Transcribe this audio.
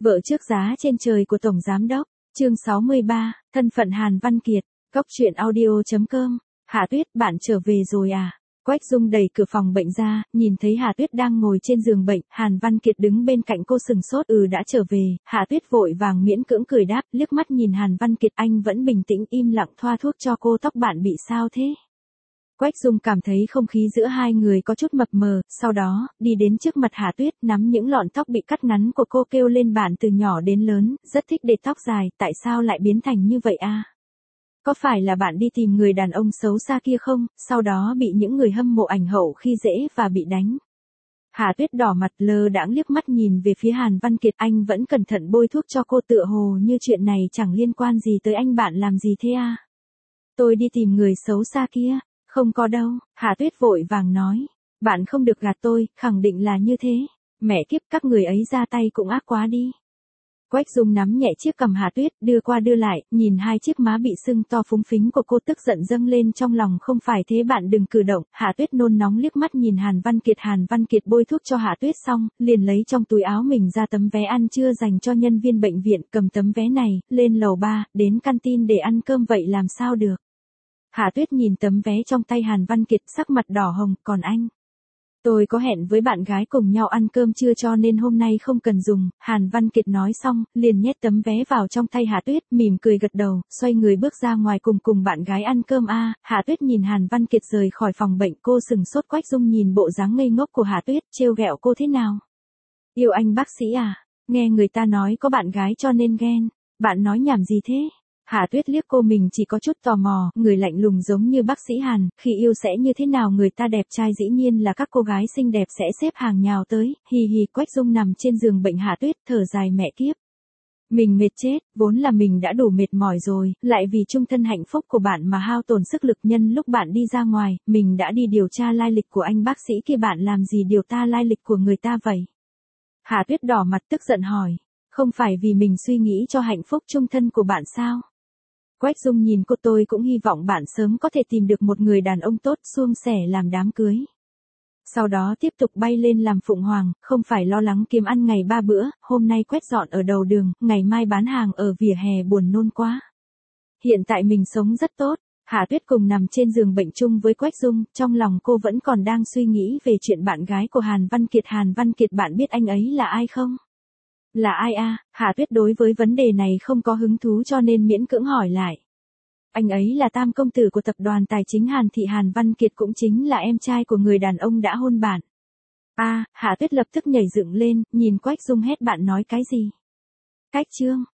Vợ trước giá trên trời của Tổng Giám Đốc, chương 63, thân phận Hàn Văn Kiệt, Cốc truyện audio.com, Hạ Tuyết bạn trở về rồi à? Quách Dung đẩy cửa phòng bệnh ra, nhìn thấy Hạ Tuyết đang ngồi trên giường bệnh, Hàn Văn Kiệt đứng bên cạnh cô sừng sốt, đã trở về, Hạ Tuyết vội vàng miễn cưỡng cười đáp, liếc mắt nhìn Hàn Văn Kiệt, anh vẫn bình tĩnh im lặng thoa thuốc cho cô, tóc bạn bị sao thế? Quách Dung cảm thấy không khí giữa hai người có chút mập mờ, sau đó, đi đến trước mặt Hạ Tuyết, nắm những lọn tóc bị cắt ngắn của cô kêu lên, bạn từ nhỏ đến lớn, rất thích để tóc dài, tại sao lại biến thành như vậy à? Có phải là bạn đi tìm người đàn ông xấu xa kia không, sau đó bị những người hâm mộ ảnh hậu khi dễ và bị đánh? Hạ Tuyết đỏ mặt lơ đãng liếc mắt nhìn về phía Hàn Văn Kiệt, anh vẫn cẩn thận bôi thuốc cho cô, tựa hồ như chuyện này chẳng liên quan gì tới anh, bạn làm gì thế à? Tôi đi tìm người xấu xa kia. Không có đâu, Hạ Tuyết vội vàng nói. Bạn không được gạt tôi, khẳng định là như thế. Mẹ kiếp, các người ấy ra tay cũng ác quá đi. Quách Dung nắm nhẹ chiếc cằm Hạ Tuyết, đưa qua đưa lại, nhìn hai chiếc má bị sưng to phúng phính của cô, tức giận dâng lên trong lòng, không phải thế, bạn đừng cử động. Hạ Tuyết nôn nóng liếc mắt nhìn Hàn Văn Kiệt bôi thuốc cho Hạ Tuyết xong, liền lấy trong túi áo mình ra tấm vé ăn trưa dành cho nhân viên bệnh viện, cầm tấm vé này, lên lầu 3, đến canteen để ăn cơm, vậy làm sao được. Hạ Tuyết nhìn tấm vé trong tay Hàn Văn Kiệt, sắc mặt đỏ hồng, còn anh? Tôi có hẹn với bạn gái cùng nhau ăn cơm trưa cho nên hôm nay không cần dùng, Hàn Văn Kiệt nói xong, liền nhét tấm vé vào trong tay Hạ Tuyết, mỉm cười gật đầu, xoay người bước ra ngoài cùng bạn gái ăn cơm a. Hạ Tuyết nhìn Hàn Văn Kiệt rời khỏi phòng bệnh, cô sừng sốt. Quách Dung nhìn bộ dáng ngây ngốc của Hạ Tuyết, trêu ghẹo cô, thế nào? Yêu anh bác sĩ à? Nghe người ta nói có bạn gái cho nên ghen, bạn nói nhảm gì thế? Hạ Tuyết liếc cô, mình chỉ có chút tò mò, người lạnh lùng giống như bác sĩ Hàn, khi yêu sẽ như thế nào, người ta đẹp trai dĩ nhiên là các cô gái xinh đẹp sẽ xếp hàng nhào tới, hì hì. Quách Dung nằm trên giường bệnh, Hạ Tuyết thở dài, mẹ kiếp. Mình mệt chết, vốn là mình đã đủ mệt mỏi rồi, lại vì chung thân hạnh phúc của bạn mà hao tổn sức lực, nhân lúc bạn đi ra ngoài, mình đã đi điều tra lai lịch của anh bác sĩ kia, bạn làm gì điều tra lai lịch của người ta vậy? Hạ Tuyết đỏ mặt tức giận hỏi, không phải vì mình suy nghĩ cho hạnh phúc chung thân của bạn sao? Quách Dung nhìn cô, tôi cũng hy vọng bạn sớm có thể tìm được một người đàn ông tốt, suôn sẻ làm đám cưới. Sau đó tiếp tục bay lên làm phụng hoàng, không phải lo lắng kiếm ăn ngày 3 bữa, hôm nay quét dọn ở đầu đường, ngày mai bán hàng ở vỉa hè, buồn nôn quá. Hiện tại mình sống rất tốt. Hạ Tuyết cùng nằm trên giường bệnh chung với Quách Dung, trong lòng cô vẫn còn đang suy nghĩ về chuyện bạn gái của Hàn Văn Kiệt. Hàn Văn Kiệt, bạn biết anh ấy là ai không? Là ai à? Hạ Tuyết đối với vấn đề này không có hứng thú cho nên miễn cưỡng hỏi lại. Anh ấy là tam công tử của tập đoàn tài chính Hàn Thị, Hàn Văn Kiệt cũng chính là em trai của người đàn ông đã hôn bạn. À, Hạ Tuyết lập tức nhảy dựng lên, nhìn Quách Dung hét, bạn nói cái gì? Cách chương.